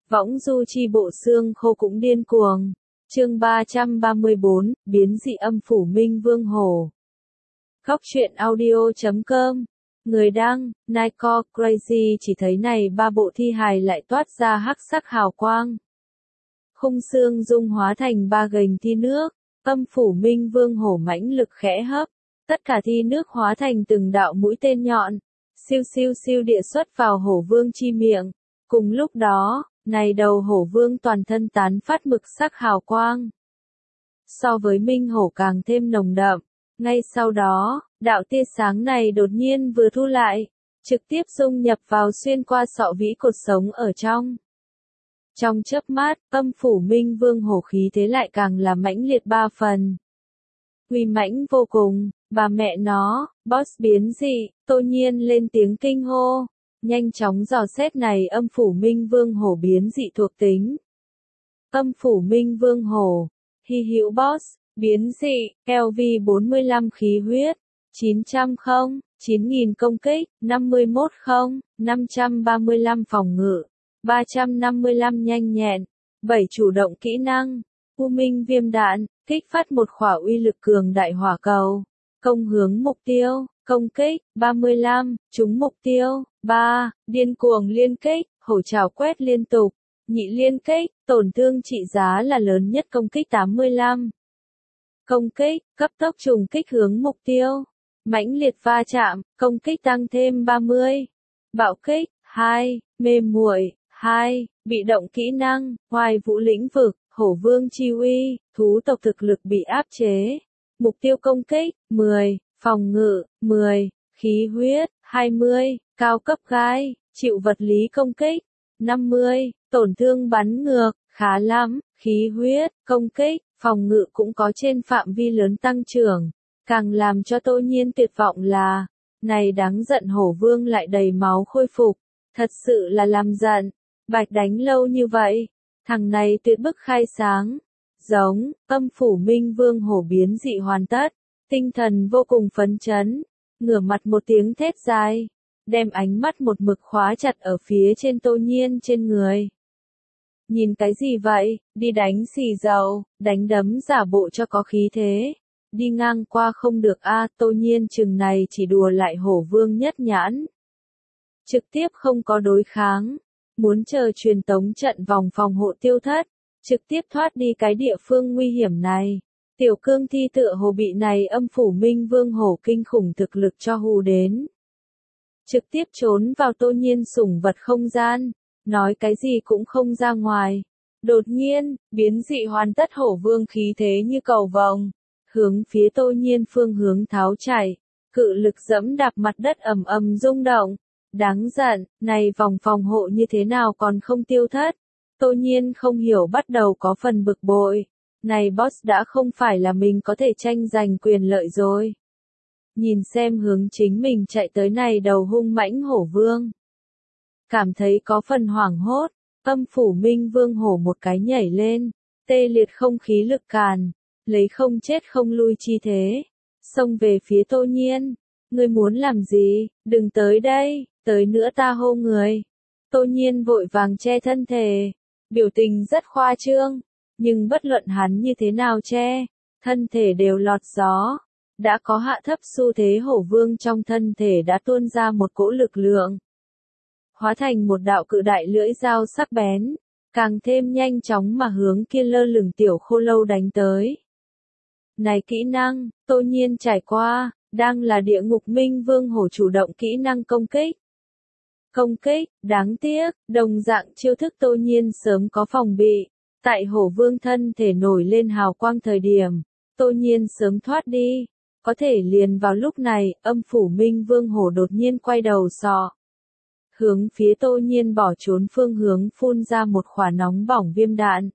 Võng du chi bộ xương khô cũng điên cuồng. Chương 334, biến dị âm phủ Minh Vương Hổ. Góc truyện audio.com. Người đăng, Nico Crazy chỉ thấy này ba bộ thi hài lại toát ra hắc sắc hào quang. Khung xương dung hóa thành ba gành thi nước, âm phủ Minh Vương Hổ mãnh lực khẽ hấp, tất cả thi nước hóa thành từng đạo mũi tên nhọn, siêu siêu siêu địa xuất vào hổ vương chi miệng. Cùng lúc đó, này đầu hổ vương toàn thân tán phát mực sắc hào quang. So với minh hổ càng thêm nồng đậm, ngay sau đó, đạo tia sáng này đột nhiên vừa thu lại, trực tiếp dung nhập vào xuyên qua sọ vĩ cột sống ở trong. Trong chớp mắt, âm phủ Minh Vương Hổ khí thế lại càng là mãnh liệt ba phần. Uy mãnh vô cùng, bà mẹ nó, boss biến dị, Tô Nhiên lên tiếng kinh hô. Nhanh chóng dò xét này âm phủ Minh Vương Hổ biến dị thuộc tính. Âm phủ Minh Vương Hổ, hy hữu boss, biến dị, LV 45 khí huyết, 900 không, 9000 công kích, 51 không, 535 phòng ngự, 355 nhanh nhẹn, 7 chủ động kỹ năng, U Minh viêm đạn, kích phát một khỏa uy lực cường đại hỏa cầu, công hướng mục tiêu, công kích, 35, trúng mục tiêu, 3, điên cuồng liên kích, hổ trảo quét liên tục, nhị liên kích, tổn thương trị giá là lớn nhất công kích 85. Công kích, cấp tốc trùng kích hướng mục tiêu, mãnh liệt va chạm, công kích tăng thêm 30. Bạo kích, 2, mềm muội, 2, bị động kỹ năng, hoài vũ lĩnh vực, hổ vương chi uy, thú tộc thực lực bị áp chế. Mục tiêu công kích, 10, phòng ngự, 10, khí huyết, 20, cao cấp gai, chịu vật lý công kích, 50, tổn thương bắn ngược, khá lắm, khí huyết, công kích, phòng ngự cũng có trên phạm vi lớn tăng trưởng. Càng làm cho Tô Nhiên tuyệt vọng là, này đáng giận hổ vương lại đầy máu khôi phục, thật sự là làm giận, bạch đánh lâu như vậy, thằng này tuyệt bức khai sáng. Giống, âm phủ Minh Vương Hổ biến dị hoàn tất, tinh thần vô cùng phấn chấn, ngửa mặt một tiếng thét dài, đem ánh mắt một mực khóa chặt ở phía trên Tô Nhiên trên người. Nhìn cái gì vậy, đi đánh xì dầu, đánh đấm giả bộ cho có khí thế, đi ngang qua không được a. Tô Nhiên chừng này chỉ đùa lại hổ vương nhất nhãn. Trực tiếp không có đối kháng, muốn chờ truyền tống trận vòng phòng hộ tiêu thất. Trực tiếp thoát đi cái địa phương nguy hiểm này. Tiểu cương thi tựa hồ bị này âm phủ Minh Vương Hổ kinh khủng thực lực cho hù đến. Trực tiếp trốn vào Tô Nhiên sủng vật không gian, nói cái gì cũng không ra ngoài. Đột nhiên, biến dị hoàn tất hổ vương khí thế như cầu vồng, hướng phía Tô Nhiên phương hướng tháo chạy, cự lực dẫm đạp mặt đất ầm ầm rung động. Đáng giận, này vòng phòng hộ như thế nào còn không tiêu thất? Tô Nhiên không hiểu bắt đầu có phần bực bội. Này boss đã không phải là mình có thể tranh giành quyền lợi rồi. Nhìn xem hướng chính mình chạy tới này đầu hung mãnh hổ vương. Cảm thấy có phần hoảng hốt, âm phủ Minh Vương Hổ một cái nhảy lên, tê liệt không khí lực càn, lấy không chết không lui chi thế. Xông về phía Tô Nhiên. Ngươi muốn làm gì, đừng tới đây, tới nữa ta hô người. Tô Nhiên vội vàng che thân thể. Biểu tình rất khoa trương, nhưng bất luận hắn như thế nào che, thân thể đều lọt gió. Đã có hạ thấp xu thế hổ vương trong thân thể đã tuôn ra một cỗ lực lượng. Hóa thành một đạo cự đại lưỡi dao sắc bén, càng thêm nhanh chóng mà hướng kia lơ lửng tiểu khô lâu đánh tới. Này kỹ năng, Tô Nhiên trải qua, đang là địa ngục Minh Vương Hổ chủ động kỹ năng công kích. Công kích, đáng tiếc, đồng dạng chiêu thức Tô Nhiên sớm có phòng bị. Tại hổ vương thân thể nổi lên hào quang thời điểm, Tô Nhiên sớm thoát đi. Có thể liền vào lúc này, âm phủ Minh Vương Hổ đột nhiên quay đầu sọ. Hướng phía Tô Nhiên bỏ trốn phương hướng phun ra một quả nóng bỏng viêm đạn.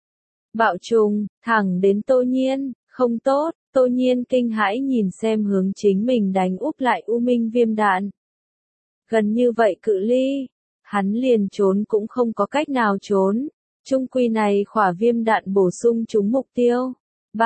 Bạo trùng, thẳng đến Tô Nhiên, không tốt, Tô Nhiên kinh hãi nhìn xem hướng chính mình đánh úp lại U Minh viêm đạn. Gần như vậy cự ly, hắn liền trốn cũng không có cách nào trốn. Trung quy này khỏa viêm đạn bổ sung trúng mục tiêu.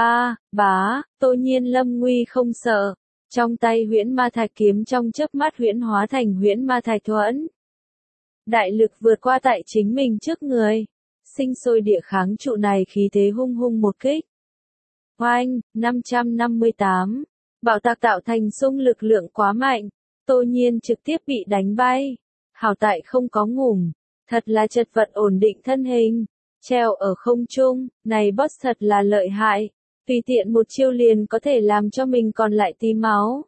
Bá, Tô Nhiên lâm nguy không sợ. Trong tay huyễn ma thạch kiếm trong chớp mắt huyễn hóa thành huyễn ma thạch thuẫn. Đại lực vượt qua tại chính mình trước người. Sinh sôi địa kháng trụ này khí thế hung hung một kích. Oanh, 558. Bạo tạc tạo thành xung lực lượng quá mạnh. Tô Nhiên trực tiếp bị đánh bay. Hảo tại không có ngủm. Thật là chật vật ổn định thân hình. Treo ở không trung, này boss thật là lợi hại. Tùy tiện một chiêu liền có thể làm cho mình còn lại tí máu.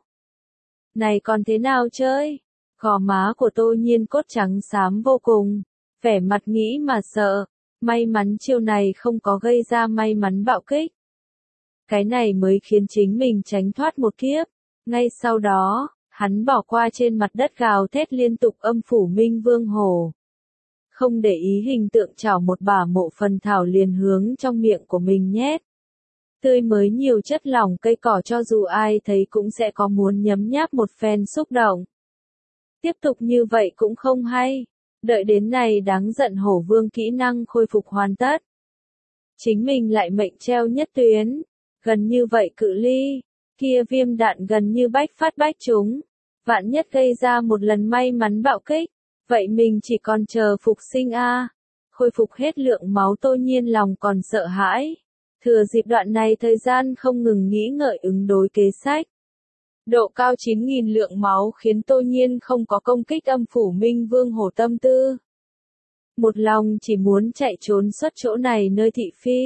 Này còn thế nào chơi? Gò má của Tô Nhiên cốt trắng xám vô cùng. Vẻ mặt nghĩ mà sợ. May mắn chiêu này không có gây ra may mắn bạo kích. Cái này mới khiến chính mình tránh thoát một kiếp. Ngay sau đó, hắn bỏ qua trên mặt đất gào thét liên tục âm phủ Minh Vương Hổ. Không để ý hình tượng chảo một bả mộ phần thảo liền hướng trong miệng của mình nhét. Tươi mới nhiều chất lỏng cây cỏ cho dù ai thấy cũng sẽ có muốn nhấm nháp một phen xúc động. Tiếp tục như vậy cũng không hay. Đợi đến này đáng giận hổ vương kỹ năng khôi phục hoàn tất. Chính mình lại mệnh treo nhất tuyến. Gần như vậy cự ly. Kia viêm đạn gần như bách phát bách trúng. Vạn nhất gây ra một lần may mắn bạo kích. Vậy mình chỉ còn chờ phục sinh a. Khôi phục hết lượng máu Tô Nhiên lòng còn sợ hãi. Thừa dịp đoạn này thời gian không ngừng nghĩ ngợi ứng đối kế sách. Độ cao 9.000 lượng máu khiến Tô Nhiên không có công kích âm phủ Minh Vương Hổ tâm tư. Một lòng chỉ muốn chạy trốn xuất chỗ này nơi thị phi.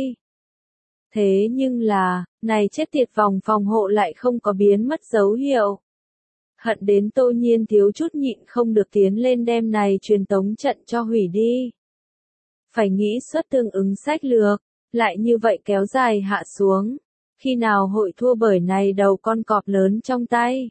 Thế nhưng là, này chết tiệt vòng phòng hộ lại không có biến mất dấu hiệu. Hận đến Tô Nhiên thiếu chút nhịn không được tiến lên đem này truyền tống trận cho hủy đi. Phải nghĩ xuất tương ứng sách lược, lại như vậy kéo dài hạ xuống. Khi nào hội thua bởi này đầu con cọp lớn trong tay.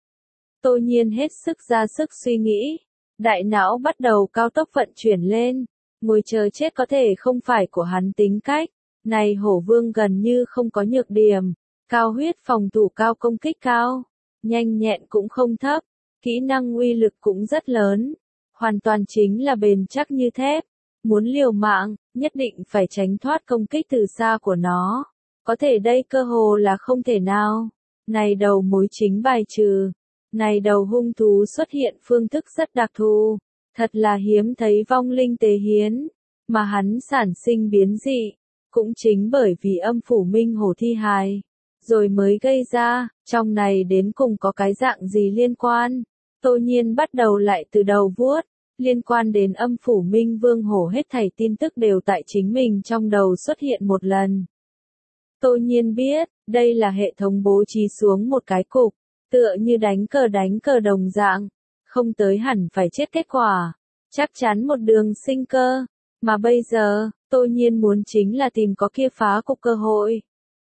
Tô Nhiên hết sức ra sức suy nghĩ. Đại não bắt đầu cao tốc vận chuyển lên. Ngồi chờ chết có thể không phải của hắn tính cách. Này hổ vương gần như không có nhược điểm. Cao huyết phòng thủ cao công kích cao. Nhanh nhẹn cũng không thấp. Kỹ năng uy lực cũng rất lớn. Hoàn toàn chính là bền chắc như thép. Muốn liều mạng, nhất định phải tránh thoát công kích từ xa của nó. Có thể đây cơ hồ là không thể nào. Này đầu mối chính bài trừ. Này đầu hung thú xuất hiện phương thức rất đặc thù. Thật là hiếm thấy vong linh tế hiến. Mà hắn sản sinh biến dị. Cũng chính bởi vì âm phủ Minh Hổ thi hài. Rồi mới gây ra, trong này đến cùng có cái dạng gì liên quan. Tô Nhiên bắt đầu lại từ đầu vuốt. Liên quan đến âm phủ Minh Vương Hổ hết thảy tin tức đều tại chính mình trong đầu xuất hiện một lần. Tô Nhiên biết, đây là hệ thống bố trí xuống một cái cục, tựa như đánh cờ đồng dạng, không tới hẳn phải chết kết quả, chắc chắn một đường sinh cơ, mà bây giờ, Tô Nhiên muốn chính là tìm có kia phá cục cơ hội.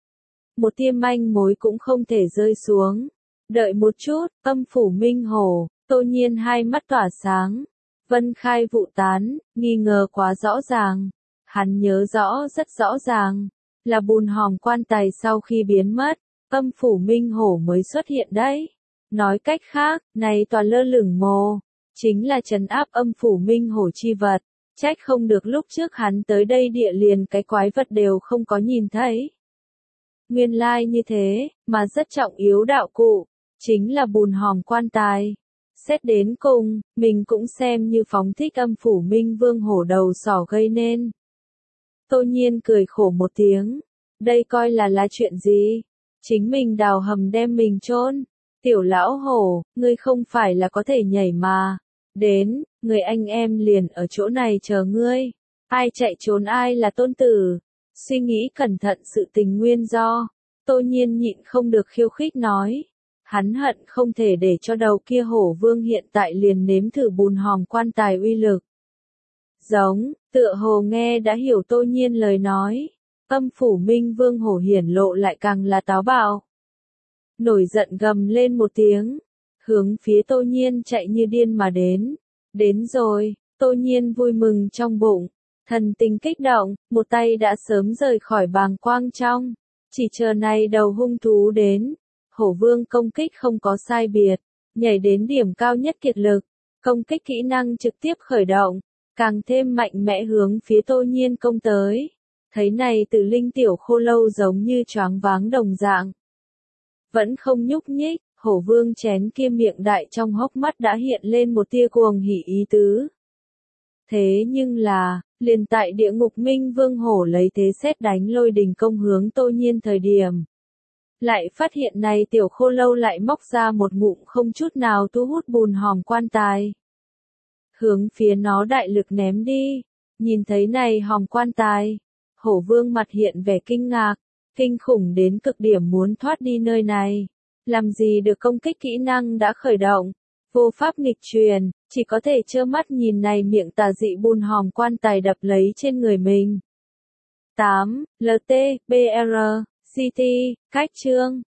Một tia manh mối cũng không thể rơi xuống. Đợi một chút, âm phủ Minh Hổ, Tô Nhiên hai mắt tỏa sáng. Vân khai vụ tán, nghi ngờ quá rõ ràng. Hắn nhớ rõ rất rõ ràng. Là bùn hòm quan tài sau khi biến mất, âm phủ Minh Hổ mới xuất hiện đấy. Nói cách khác, này tòa lơ lửng mồ, chính là trấn áp âm phủ Minh Hổ chi vật. Trách không được lúc trước hắn tới đây địa liền cái quái vật đều không có nhìn thấy. Nguyên lai như thế, mà rất trọng yếu đạo cụ, chính là bùn hòm quan tài. Xét đến cùng, mình cũng xem như phóng thích âm phủ Minh Vương Hổ đầu sỏ gây nên. Tô Nhiên cười khổ một tiếng. Đây coi là chuyện gì? Chính mình đào hầm đem mình chôn. Tiểu lão hổ, ngươi không phải là có thể nhảy mà. Đến, người anh em liền ở chỗ này chờ ngươi. Ai chạy trốn ai là tôn tử. Suy nghĩ cẩn thận sự tình nguyên do. Tô Nhiên nhịn không được khiêu khích nói. Hắn hận không thể để cho đầu kia hổ vương hiện tại liền nếm thử bùn hòm quan tài uy lực. Giống, tựa hồ nghe đã hiểu Tô Nhiên lời nói. Âm phủ Minh Vương Hổ hiển lộ lại càng là táo bạo. Nổi giận gầm lên một tiếng. Hướng phía Tô Nhiên chạy như điên mà đến. Đến rồi, Tô Nhiên vui mừng trong bụng. Thần tình kích động, một tay đã sớm rời khỏi bàng quang trong. Chỉ chờ này đầu hung thú đến. Hổ vương công kích không có sai biệt. Nhảy đến điểm cao nhất kiệt lực. Công kích kỹ năng trực tiếp khởi động. Càng thêm mạnh mẽ hướng phía Tô Nhiên công tới. Thấy này Tử Linh tiểu khô lâu giống như choáng váng đồng dạng. Vẫn không nhúc nhích, hổ vương chén kia miệng đại trong hốc mắt đã hiện lên một tia cuồng hỉ ý tứ. Thế nhưng là, liền tại địa ngục Minh Vương Hổ lấy thế sét đánh lôi đình công hướng Tô Nhiên thời điểm. Lại phát hiện này tiểu khô lâu lại móc ra một ngụm không chút nào thu hút bùn hòm quan tài. Hướng phía nó đại lực ném đi, nhìn thấy này hòm quan tài. Hổ vương mặt hiện vẻ kinh ngạc, kinh khủng đến cực điểm muốn thoát đi nơi này. Làm gì được công kích kỹ năng đã khởi động, vô pháp nghịch truyền, chỉ có thể trơ mắt nhìn này miệng tà dị bùn hòm quan tài đập lấy trên người mình. 8. LT, BR, CT, cách chương.